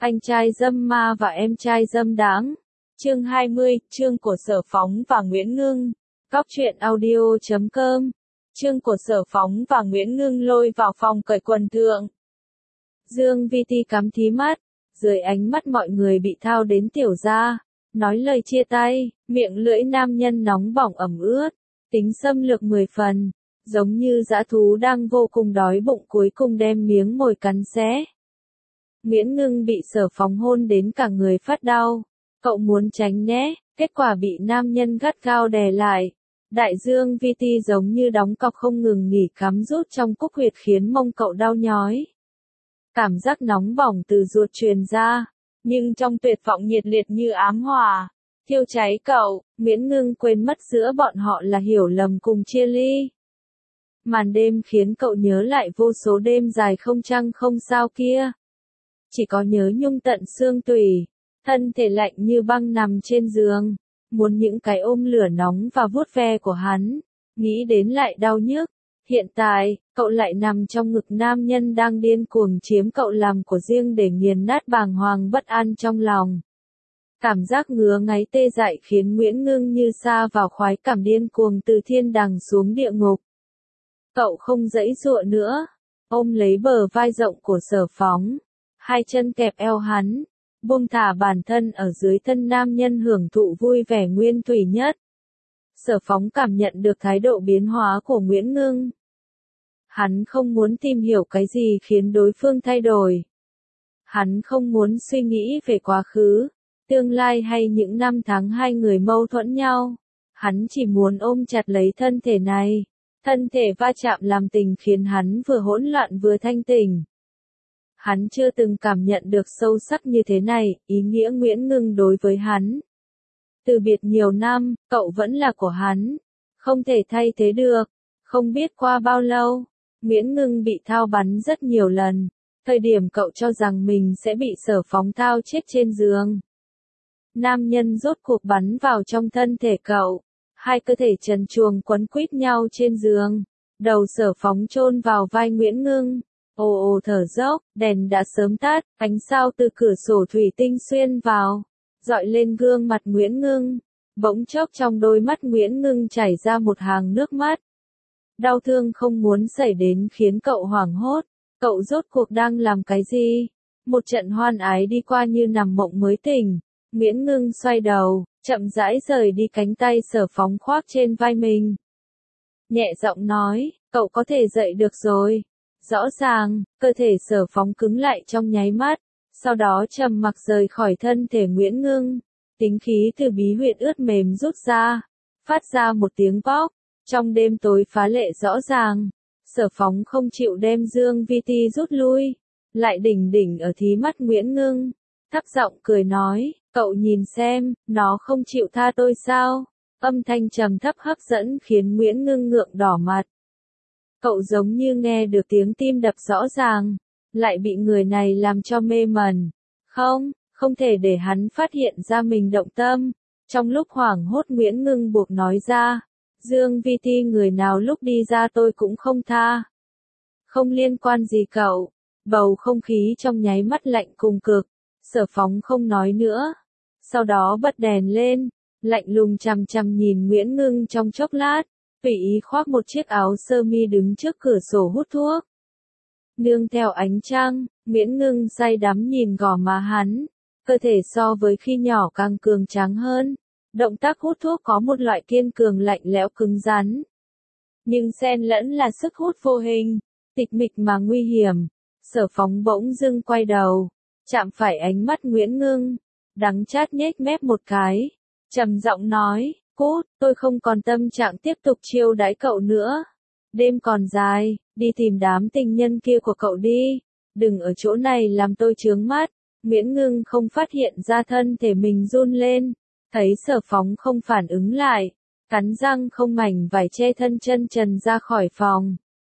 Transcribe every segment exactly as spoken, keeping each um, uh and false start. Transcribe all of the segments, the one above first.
Anh trai dâm ma và em trai dâm đáng. Chương hai mươi, chương của Sở Phóng và Nguyễn Ngưng. Góc truyện audio chấm com. Chương của Sở Phóng và Nguyễn Ngưng lôi vào phòng cởi quần thượng. Dương Vi Ti cắm thí mắt, dưới ánh mắt mọi người bị thao đến tiểu ra, nói lời chia tay, miệng lưỡi nam nhân nóng bỏng ẩm ướt, tính xâm lược mười phần, giống như dã thú đang vô cùng đói bụng cuối cùng đem miếng mồi cắn xé. Nguyễn Ngưng bị Sở Phóng hôn đến cả người phát đau, cậu muốn tránh né, kết quả bị nam nhân gắt gao đè lại. Đại dương Vi Ti giống như đóng cọc không ngừng nghỉ cắm rút trong cúc huyệt khiến mông cậu đau nhói. Cảm giác nóng bỏng từ ruột truyền ra, nhưng trong tuyệt vọng nhiệt liệt như ám hỏa, thiêu cháy cậu. Nguyễn Ngưng quên mất giữa bọn họ là hiểu lầm cùng chia ly. Màn đêm khiến cậu nhớ lại vô số đêm dài không trăng không sao kia. Chỉ có nhớ nhung tận xương tủy, thân thể lạnh như băng nằm trên giường, muốn những cái ôm lửa nóng và vuốt ve của hắn, nghĩ đến lại đau nhức. Hiện tại, cậu lại nằm trong ngực nam nhân đang điên cuồng chiếm cậu làm của riêng để nghiền nát bàng hoàng bất an trong lòng. Cảm giác ngứa ngáy tê dại khiến Nguyễn Ngưng như sa vào khoái cảm điên cuồng từ thiên đàng xuống địa ngục. Cậu không giãy giụa nữa, ôm lấy bờ vai rộng của Sở Phóng, hai chân kẹp eo hắn, buông thả bản thân ở dưới thân nam nhân hưởng thụ vui vẻ nguyên thủy nhất. Sở Phóng cảm nhận được thái độ biến hóa của Nguyễn Ngưng. Hắn không muốn tìm hiểu cái gì khiến đối phương thay đổi. Hắn không muốn suy nghĩ về quá khứ, tương lai hay những năm tháng hai người mâu thuẫn nhau. Hắn chỉ muốn ôm chặt lấy thân thể này. Thân thể va chạm làm tình khiến hắn vừa hỗn loạn vừa thanh tỉnh. Hắn chưa từng cảm nhận được sâu sắc như thế này, ý nghĩa Nguyễn Ngưng đối với hắn. Từ biệt nhiều năm, cậu vẫn là của hắn, không thể thay thế được. Không biết qua bao lâu, Nguyễn Ngưng bị thao bắn rất nhiều lần, thời điểm cậu cho rằng mình sẽ bị Sở Phóng thao chết trên giường. Nam nhân rốt cuộc bắn vào trong thân thể cậu, hai cơ thể trần truồng quấn quýt nhau trên giường, đầu Sở Phóng chôn vào vai Nguyễn Ngưng. Ồ ồ thở dốc, đèn đã sớm tắt, ánh sao từ cửa sổ thủy tinh xuyên vào, dọi lên gương mặt Nguyễn Ngưng. Bỗng chốc trong đôi mắt Nguyễn Ngưng chảy ra một hàng nước mắt. Đau thương không muốn xảy đến khiến cậu hoảng hốt. Cậu rốt cuộc đang làm cái gì? Một trận hoan ái đi qua như nằm mộng mới tỉnh. Nguyễn Ngưng xoay đầu, chậm rãi rời đi, cánh tay Sở Phóng khoác trên vai mình. Nhẹ giọng nói, cậu có thể dậy được rồi. Rõ ràng, cơ thể Sở Phóng cứng lại trong nháy mắt, sau đó trầm mặc rời khỏi thân thể Nguyễn Ngưng. Tính khí từ bí huyệt ướt mềm rút ra, phát ra một tiếng póc. Trong đêm tối phá lệ rõ ràng, Sở Phóng không chịu đem Dương Vi Ti rút lui, lại đỉnh đỉnh ở thí mắt Nguyễn Ngưng, thấp giọng cười nói, cậu nhìn xem, nó không chịu tha tôi sao? Âm thanh trầm thấp hấp dẫn khiến Nguyễn Ngưng ngượng đỏ mặt. Cậu giống như nghe được tiếng tim đập rõ ràng, lại bị người này làm cho mê mẩn. Không, không thể để hắn phát hiện ra mình động tâm. Trong lúc hoảng hốt Nguyễn Ngưng buộc nói ra, Dương Vi Ti người nào lúc đi ra tôi cũng không tha. Không liên quan gì cậu. Bầu không khí trong nháy mắt lạnh cùng cực. Sở Phóng không nói nữa. Sau đó bật đèn lên, lạnh lùng chằm chằm nhìn Nguyễn Ngưng trong chốc lát. Tùy ý khoác một chiếc áo sơ mi đứng trước cửa sổ hút thuốc. Nương theo ánh trăng, Nguyễn Ngưng say đắm nhìn gò má hắn. Cơ thể so với khi nhỏ càng cường tráng hơn. Động tác hút thuốc có một loại kiên cường lạnh lẽo cứng rắn. Nhưng xen lẫn là sức hút vô hình, tịch mịch mà nguy hiểm. Sở Phóng bỗng dưng quay đầu, chạm phải ánh mắt Nguyễn Ngưng, đắng chát nhếch mép một cái, trầm giọng nói, cút, tôi không còn tâm trạng tiếp tục chiêu đãi cậu nữa. Đêm còn dài, đi tìm đám tình nhân kia của cậu đi, đừng ở chỗ này làm tôi chướng mắt. Nguyễn Ngưng không phát hiện ra thân thể mình run lên, thấy Sở Phóng không phản ứng lại, cắn răng không mảnh vải che thân chân trần ra khỏi phòng.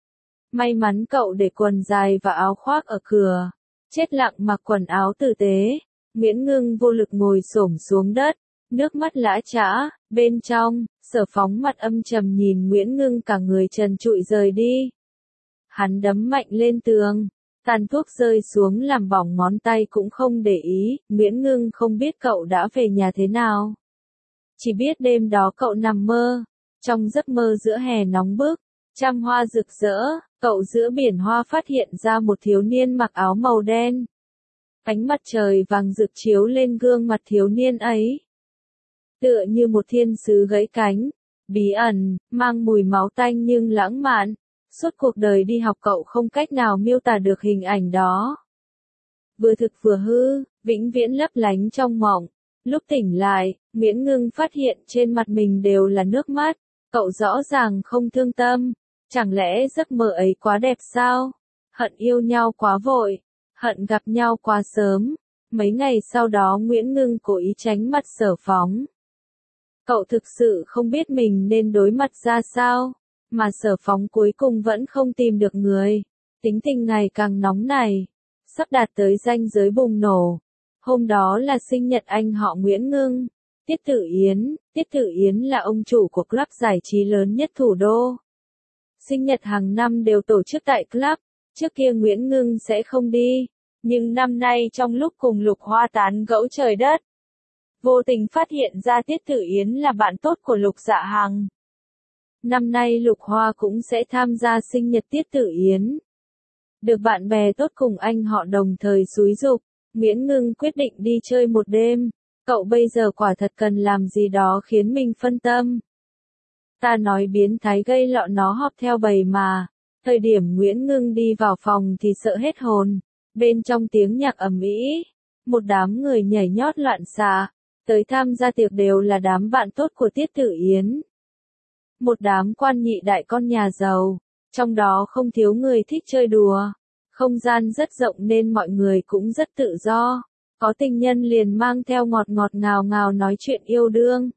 May mắn cậu để quần dài và áo khoác ở cửa, chết lặng mặc quần áo tử tế. Nguyễn Ngưng vô lực ngồi xổm xuống đất, nước mắt lã chã. Bên trong, Sở Phóng mặt âm trầm nhìn Nguyễn Ngưng cả người trần trụi rời đi. Hắn đấm mạnh lên tường, Tàn thuốc rơi xuống làm bỏng ngón tay cũng không để ý, Nguyễn Ngưng không biết cậu đã về nhà thế nào. Chỉ biết đêm đó cậu nằm mơ, trong giấc mơ giữa hè nóng bức, trăm hoa rực rỡ, cậu giữa biển hoa phát hiện ra một thiếu niên mặc áo màu đen. Ánh mặt trời vàng rực chiếu lên gương mặt thiếu niên ấy. Tựa như một thiên sứ gãy cánh, bí ẩn, mang mùi máu tanh nhưng lãng mạn. Suốt cuộc đời đi học cậu không cách nào miêu tả được hình ảnh đó. Vừa thực vừa hư, vĩnh viễn lấp lánh trong mộng. Lúc tỉnh lại, Nguyễn Ngưng phát hiện trên mặt mình đều là nước mắt. Cậu rõ ràng không thương tâm. Chẳng lẽ giấc mơ ấy quá đẹp sao? Hận yêu nhau quá vội. Hận gặp nhau quá sớm. Mấy ngày sau đó Nguyễn Ngưng cố ý tránh mặt Sở Phóng. Cậu thực sự không biết mình nên đối mặt ra sao. Mà Sở Phóng cuối cùng vẫn không tìm được người. Tính tình ngày càng nóng này. Sắp đạt tới ranh giới bùng nổ. Hôm đó là sinh nhật anh họ Nguyễn Ngưng. Tiết Tử Yến. Tiết Tử Yến là ông chủ của club giải trí lớn nhất thủ đô. Sinh nhật hàng năm đều tổ chức tại club. Trước kia Nguyễn Ngưng sẽ không đi. Nhưng năm nay trong lúc cùng Lục Hoa tán gẫu trời đất, vô tình phát hiện ra Tiết Tử Yến là bạn tốt của Lục Dạ Hằng. Năm nay Lục Hoa cũng sẽ tham gia sinh nhật Tiết Tử Yến. Được bạn bè tốt cùng anh họ đồng thời xúi giục, Nguyễn Ngưng quyết định đi chơi một đêm. Cậu bây giờ quả thật cần làm gì đó khiến mình phân tâm. Ta nói biến thái gây lọ nó họp theo bầy mà. Thời điểm Nguyễn Ngưng đi vào phòng thì sợ hết hồn. Bên trong tiếng nhạc ầm ĩ, một đám người nhảy nhót loạn xạ. Tới tham gia tiệc đều là đám bạn tốt của Tiết Tử Yến. Một đám quan nhị đại con nhà giàu, trong đó không thiếu người thích chơi đùa. Không gian rất rộng nên mọi người cũng rất tự do. Có tình nhân liền mang theo ngọt ngọt ngào ngào nói chuyện yêu đương.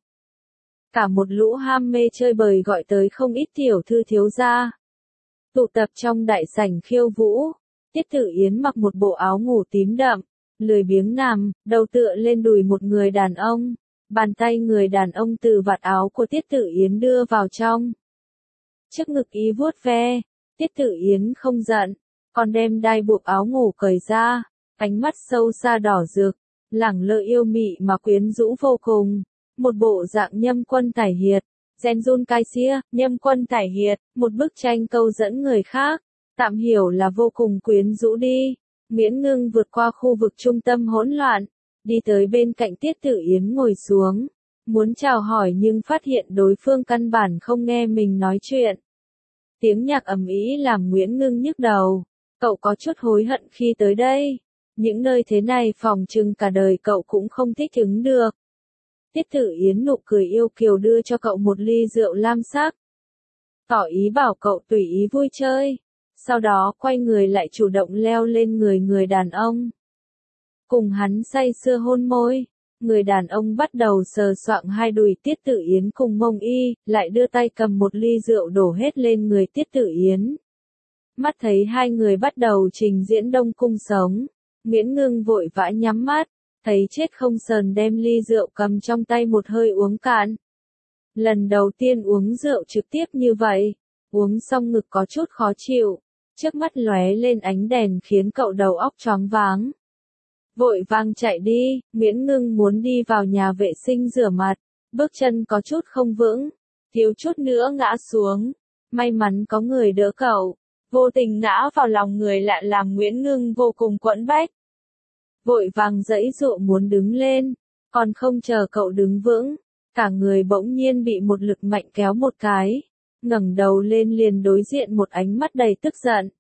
Cả một lũ ham mê chơi bời gọi tới không ít tiểu thư thiếu gia. Tụ tập trong đại sảnh khiêu vũ. Tiết Tử Yến mặc một bộ áo ngủ tím đậm, lười biếng nằm, đầu tựa lên đùi một người đàn ông. Bàn tay người đàn ông từ vạt áo của Tiết Tử Yến đưa vào trong. Trước ngực ý vuốt ve, Tiết Tử Yến không giận, còn đem đai buộc áo ngủ cởi ra, ánh mắt sâu xa đỏ rực, lẳng lơ yêu mị mà quyến rũ vô cùng. Một bộ dạng Nhâm Quân Tải Hiệt, Genjun Kaisia, Nhâm Quân Tải Hiệt, một bức tranh câu dẫn người khác, tạm hiểu là vô cùng quyến rũ đi. Nguyễn Ngưng vượt qua khu vực trung tâm hỗn loạn, đi tới bên cạnh Tiết Tử Yến ngồi xuống, muốn chào hỏi nhưng phát hiện đối phương căn bản không nghe mình nói chuyện. Tiếng nhạc ầm ĩ làm Nguyễn Ngưng nhức đầu, cậu có chút hối hận khi tới đây. Những nơi thế này phòng chừng cả đời cậu cũng không thích ứng được. Tiết Tử Yến nụ cười yêu kiều đưa cho cậu một ly rượu lam sắc. Tỏ ý bảo cậu tùy ý vui chơi. Sau đó quay người lại chủ động leo lên người người đàn ông. Cùng hắn say sưa hôn môi. Người đàn ông bắt đầu sờ soạng hai đùi Tiết Tử Yến cùng mông y, lại đưa tay cầm một ly rượu đổ hết lên người Tiết Tử Yến. Mắt thấy hai người bắt đầu trình diễn đông cung sống. Nguyễn Ngưng vội vã nhắm mắt, thấy chết không sờn đem ly rượu cầm trong tay một hơi uống cạn. Lần đầu tiên uống rượu trực tiếp như vậy, uống xong ngực có chút khó chịu, trước mắt lóe lên ánh đèn khiến cậu đầu óc choáng váng. Vội vàng chạy đi, Nguyễn Ngưng muốn đi vào nhà vệ sinh rửa mặt, bước chân có chút không vững, thiếu chút nữa ngã xuống. May mắn có người đỡ cậu, vô tình ngã vào lòng người lạ làm Nguyễn Ngưng vô cùng quẫn bách. Vội vàng giãy giụa muốn đứng lên, còn không chờ cậu đứng vững, cả người bỗng nhiên bị một lực mạnh kéo một cái, ngẩng đầu lên liền đối diện một ánh mắt đầy tức giận.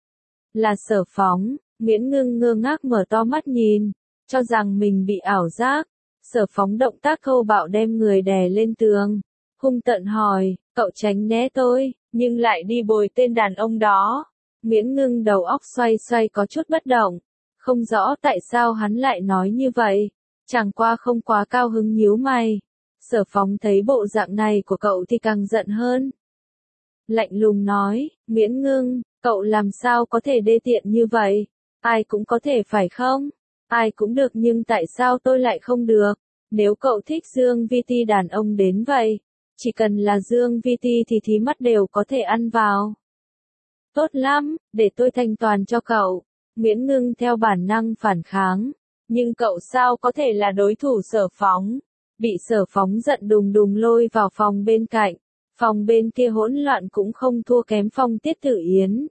Là Sở Phóng. Nguyễn Ngưng ngơ ngác mở to mắt nhìn, cho rằng mình bị ảo giác. Sở Phóng động tác thô bạo đem người đè lên tường, hung tợn hỏi, cậu tránh né tôi, nhưng lại đi bồi tên đàn ông đó. Nguyễn Ngưng đầu óc xoay xoay có chút bất động, không rõ tại sao hắn lại nói như vậy, chẳng qua không quá cao hứng nhíu mày. Sở Phóng thấy bộ dạng này của cậu thì càng giận hơn. Lạnh lùng nói, Nguyễn Ngưng, cậu làm sao có thể đê tiện như vậy? Ai cũng có thể phải không? Ai cũng được nhưng tại sao tôi lại không được? Nếu cậu thích Dương Vi Ti đàn ông đến vậy, chỉ cần là Dương Vi Ti thì thí mắt đều có thể ăn vào. Tốt lắm, để tôi thanh toàn cho cậu. Nguyễn Ngưng theo bản năng phản kháng. Nhưng cậu sao có thể là đối thủ Sở Phóng? Bị Sở Phóng giận đùng đùng lôi vào phòng bên cạnh. Phòng bên kia hỗn loạn cũng không thua kém phòng Tiết Tử Yến.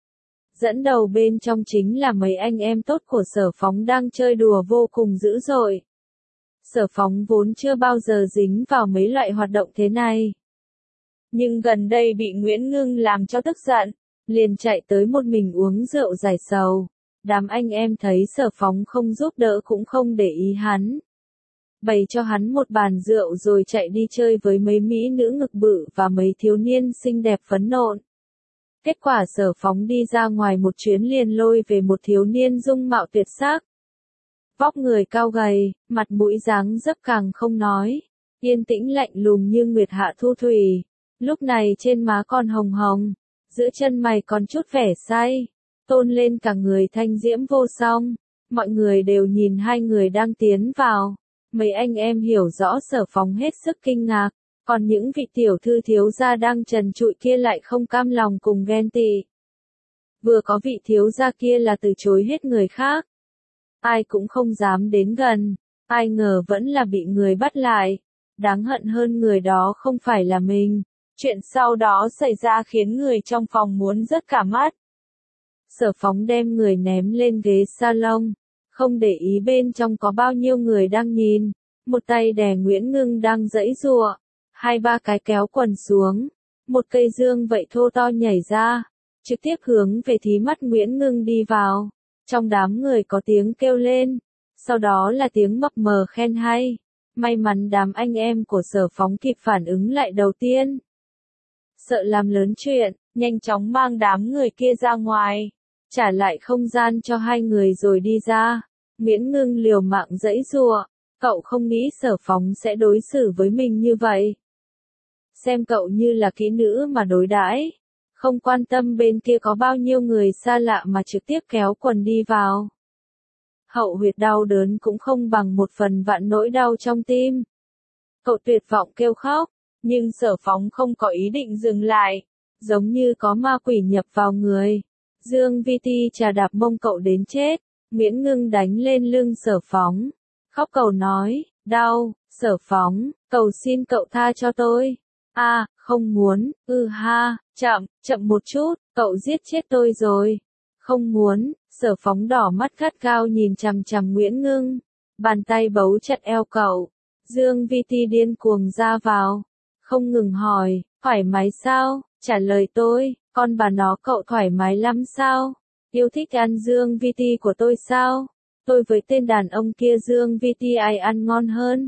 Dẫn đầu bên trong chính là mấy anh em tốt của Sở Phóng đang chơi đùa vô cùng dữ dội. Sở Phóng vốn chưa bao giờ dính vào mấy loại hoạt động thế này. Nhưng gần đây bị Nguyễn Ngưng làm cho tức giận, liền chạy tới một mình uống rượu giải sầu. Đám anh em thấy Sở Phóng không giúp đỡ cũng không để ý hắn. Bày cho hắn một bàn rượu rồi chạy đi chơi với mấy mỹ nữ ngực bự và mấy thiếu niên xinh đẹp phấn nộn. Kết quả Sở Phóng đi ra ngoài một chuyến liền lôi về một thiếu niên dung mạo tuyệt sắc. Vóc người cao gầy, mặt mũi dáng dấp càng không nói, yên tĩnh lạnh lùng như nguyệt hạ thu thủy, lúc này trên má còn hồng hồng, giữa chân mày còn chút vẻ say, tôn lên cả người thanh diễm vô song. Mọi người đều nhìn hai người đang tiến vào, mấy anh em hiểu rõ Sở Phóng hết sức kinh ngạc, còn những vị tiểu thư thiếu gia đang trần trụi kia lại không cam lòng cùng ghen tị. Vừa có vị thiếu gia kia là từ chối hết người khác. Ai cũng không dám đến gần, ai ngờ vẫn là bị người bắt lại. Đáng hận hơn người đó không phải là mình. Chuyện sau đó xảy ra khiến người trong phòng muốn rớt cả mắt. Sở Phóng đem người ném lên ghế salon, không để ý bên trong có bao nhiêu người đang nhìn. Một tay đè Nguyễn Ngưng đang giãy giụa, hai ba cái kéo quần xuống, một cây dương vậy thô to nhảy ra, trực tiếp hướng về thí mắt Nguyễn Ngưng đi vào. Trong đám người có tiếng kêu lên, sau đó là tiếng mập mờ khen hay. May mắn đám anh em của Sở Phóng kịp phản ứng lại đầu tiên. Sợ làm lớn chuyện, nhanh chóng mang đám người kia ra ngoài, trả lại không gian cho hai người rồi đi ra. Nguyễn Ngưng liều mạng giãy giụa, cậu không nghĩ Sở Phóng sẽ đối xử với mình như vậy. Xem cậu như là kỹ nữ mà đối đãi, không quan tâm bên kia có bao nhiêu người xa lạ mà trực tiếp kéo quần đi vào. Hậu huyệt đau đớn cũng không bằng một phần vạn nỗi đau trong tim. Cậu tuyệt vọng kêu khóc, nhưng Sở Phóng không có ý định dừng lại, giống như có ma quỷ nhập vào người. Dương Vi Ti chà đạp mông cậu đến chết, Nguyễn Ngưng đánh lên lưng Sở Phóng, khóc cầu nói, đau. Sở Phóng, cầu xin cậu tha cho tôi. A, à, không muốn, ư ừ ha, chậm, chậm một chút, cậu giết chết tôi rồi. Không muốn. Sở Phóng đỏ mắt gắt gao nhìn chằm chằm Nguyễn Ngưng, bàn tay bấu chặt eo cậu. Dương Vi Ti điên cuồng ra vào, không ngừng hỏi, thoải mái sao? Trả lời tôi, con bà nó cậu thoải mái lắm sao? Yêu thích ăn Dương Vi Ti của tôi sao? Tôi với tên đàn ông kia Dương Vi Ti ai ăn ngon hơn?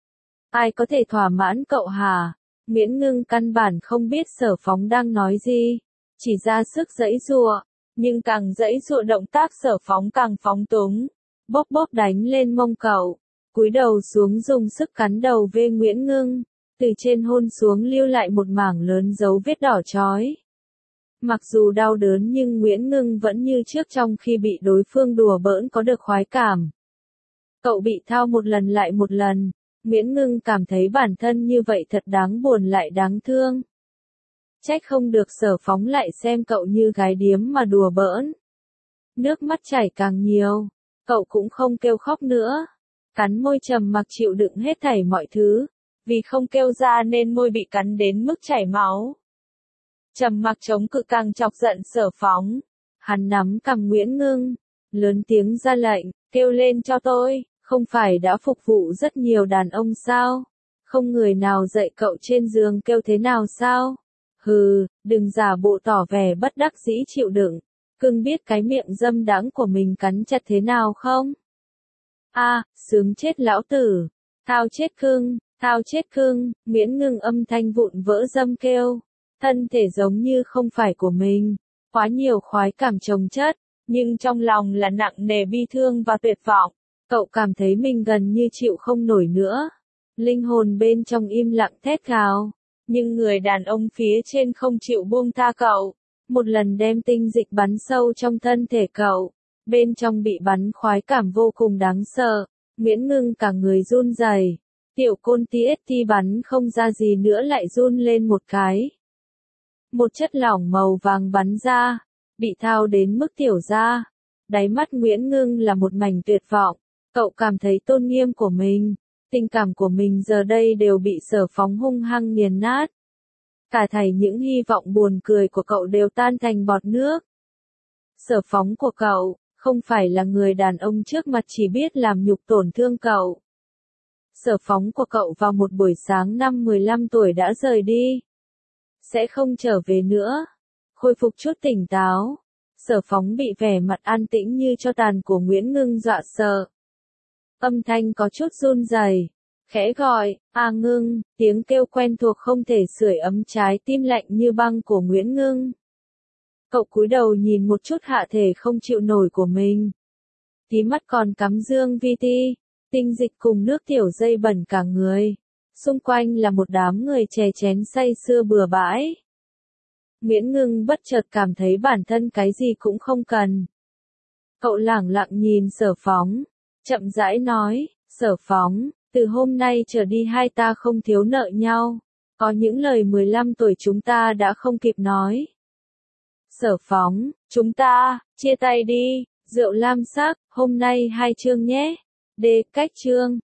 Ai có thể thỏa mãn cậu hả? Nguyễn Ngưng căn bản không biết Sở Phóng đang nói gì, chỉ ra sức giãy giụa, nhưng càng giãy giụa động tác Sở Phóng càng phóng túng, bóp bóp đánh lên mông cậu, cúi đầu xuống dùng sức cắn đầu về Nguyễn Ngưng, từ trên hôn xuống lưu lại một mảng lớn dấu vết đỏ chói. Mặc dù đau đớn nhưng Nguyễn Ngưng vẫn như trước trong khi bị đối phương đùa bỡn có được khoái cảm. Cậu bị thao một lần lại một lần, Nguyễn Ngưng cảm thấy bản thân như vậy thật đáng buồn lại đáng thương. Trách không được Sở Phóng lại xem cậu như gái điếm mà đùa bỡn. Nước mắt chảy càng nhiều, cậu cũng không kêu khóc nữa. Cắn môi trầm mặc chịu đựng hết thảy mọi thứ, vì không kêu ra nên môi bị cắn đến mức chảy máu. Trầm mặc chống cự càng chọc giận Sở Phóng. Hắn nắm cằm Nguyễn Ngưng, lớn tiếng ra lệnh, kêu lên cho tôi, không phải đã phục vụ rất nhiều đàn ông sao? Không người nào dạy cậu trên giường kêu thế nào sao? Hừ, đừng giả bộ tỏ vẻ bất đắc dĩ chịu đựng. Cưng biết cái miệng dâm đãng của mình cắn chặt thế nào không? A, à, sướng chết lão tử. Thao chết cưng, thao chết cưng. Nguyễn Ngưng âm thanh vụn vỡ dâm kêu. Thân thể giống như không phải của mình. Quá nhiều khoái cảm chồng chất, nhưng trong lòng là nặng nề bi thương và tuyệt vọng. Cậu cảm thấy mình gần như chịu không nổi nữa. Linh hồn bên trong im lặng thét gào. Nhưng người đàn ông phía trên không chịu buông tha cậu. Một lần đem tinh dịch bắn sâu trong thân thể cậu. Bên trong bị bắn khoái cảm vô cùng đáng sợ. Nguyễn Ngưng cả người run rẩy. Tiểu côn tiết ti bắn không ra gì nữa lại run lên một cái. Một chất lỏng màu vàng bắn ra. Bị thao đến mức tiểu ra. Đáy mắt Nguyễn Ngưng là một mảnh tuyệt vọng, cậu cảm thấy tôn nghiêm của mình, tình cảm của mình giờ đây đều bị Sở Phóng hung hăng nghiền nát. Cả thảy những hy vọng buồn cười của cậu đều tan thành bọt nước. Sở Phóng của cậu, không phải là người đàn ông trước mặt chỉ biết làm nhục tổn thương cậu. Sở Phóng của cậu vào một buổi sáng năm mười lăm tuổi đã rời đi. Sẽ không trở về nữa. Khôi phục chút tỉnh táo. Sở Phóng bị vẻ mặt an tĩnh như tro tàn của Nguyễn Ngưng dọa sợ. Âm thanh có chút run rẩy, khẽ gọi, "A Ngưng", tiếng kêu quen thuộc không thể sưởi ấm trái tim lạnh như băng của Nguyễn Ngưng. Cậu cúi đầu nhìn một chút hạ thể không chịu nổi của mình. Tí mắt còn cắm dương vi ti, tinh dịch cùng nước tiểu dây bẩn cả người. Xung quanh là một đám người chè chén say sưa bừa bãi. Nguyễn Ngưng bất chợt cảm thấy bản thân cái gì cũng không cần. Cậu lẳng lặng nhìn Sở Phóng, chậm rãi nói, "Sở Phóng, từ hôm nay trở đi hai ta không thiếu nợ nhau. Có những lời mười lăm tuổi chúng ta đã không kịp nói. Sở Phóng, chúng ta, chia tay đi." Rượu lam sắc, hôm nay hai chương nhé. D. Cách chương.